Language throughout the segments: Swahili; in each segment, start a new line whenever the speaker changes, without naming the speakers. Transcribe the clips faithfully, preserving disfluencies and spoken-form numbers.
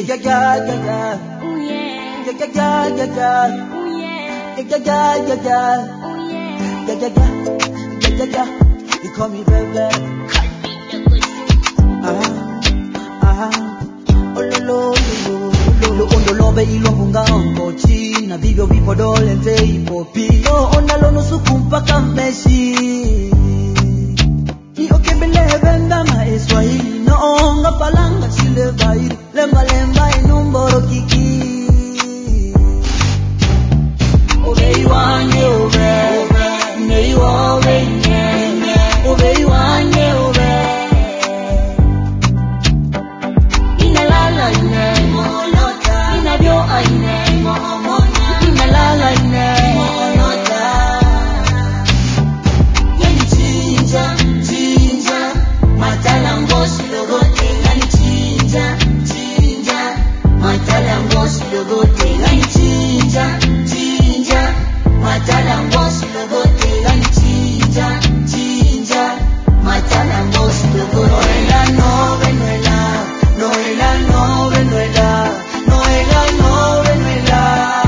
yeah, yeah, yeah, yeah.
Ooh yeah.
Yeah, yeah, yeah, yeah, yeah.
Ooh yeah.
Yeah, yeah, yeah, yeah, yeah.
Ooh yeah.
Yeah, yeah, yeah, yeah, yeah, yeah. You call me baby. Ah, ah. Oh, lo, lo, lo, lo, lo, ondo lobe ilongunga ongo china vivyo vipo dole nze ipo pi no onda lono sukumpa kameshi iyo kebele benda ma Swahili no onga palanga chile bairi lemba lemba inumboro kiki obei wane obe nei obe nye obei wane obe inalala ine molota inabyo aine momonya inalala ine molota yani chinja chinja matala ngoshi logote yani chinja chinja matala ngoshi logote yani chinja chinja matala ngoshi logote yani chinja chinja matala ngoshi logote noela no venuela noela no venuela noela no venuela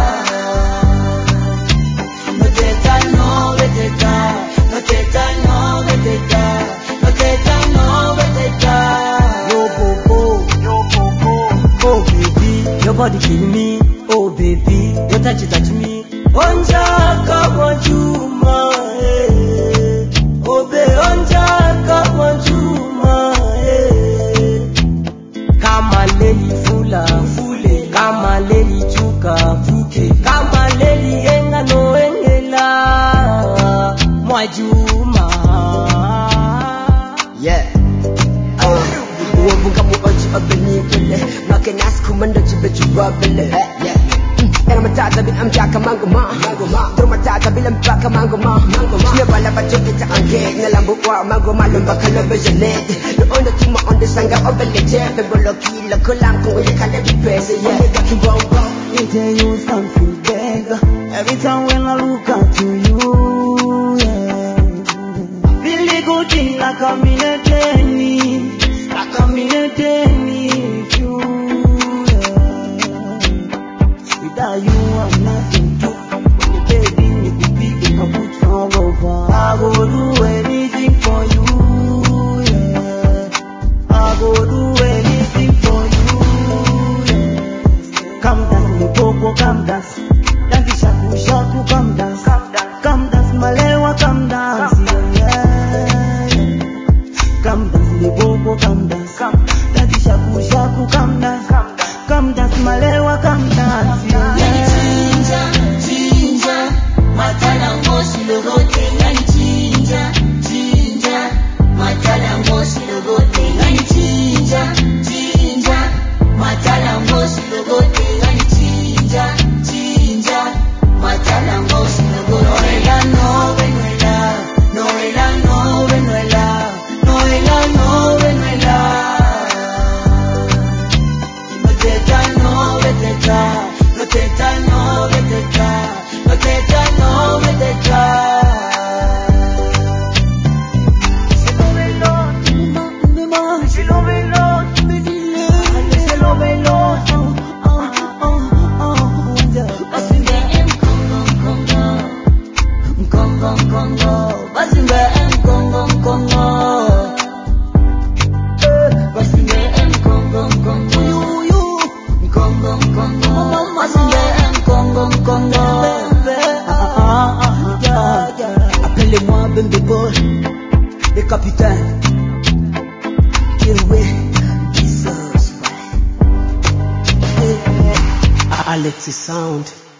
no teta no veteta no teta no veteta no teta no veteta yo popo yo popo oh baby your body kill me oh baby your touch touch me onjaka wanjuma eh obe onjaka wanjuma eh kama leli fula fule kama leli chuka fuke kama leli enga no engela mwajuma
Yeah. Wabunga mu oji obeni wele Maka nas kumanda chibe chuba bele Yeah. Era matata bin amjaka mango ma Mango ma Dro matata bin ambaka mango ma Mango ma Shne bala bacho ita anke Nalambu wa mango ma lumba kalobe janete No onda tuma onda sanga obele jefe Bolo kila kulang kung uya kalabi pese Yeah. Nigga ki wow wow
you tell you something big every time when I look at you yeah really good thing like a minute like a minute you yeah. Without you I'm nothing too when you baby you could be you can put all over I go do anything for you yeah I go do anything for you yeah. Come dance me popo come dance dance shaku shaku come dance come dance malewa come dance yeah, yeah. Come dance me popo come dance dance shaku shaku come dance come dance malewa come dance yeah. Yani chinja chinja matala ngoshi logote yani chinja chinja matala ngoshi logote yani chinja chinja matala ngoshi logote yani chinja chinja matala ngoshi logote noela no venuela noela no venuela noela no venuela no teta no veteta no teta no veteta no teta no veteta se lo velo me ma se lo velo me dile se lo velo oh oh oh oh basimbe em kongo kongo kongo kongo basimbe em kongo kongo basimbe em kongo kongo you you kongo kongo basimbe em kongo kongo appelez-moi Bembe Boy le capitaine Kirwe Jesus Alexis Sound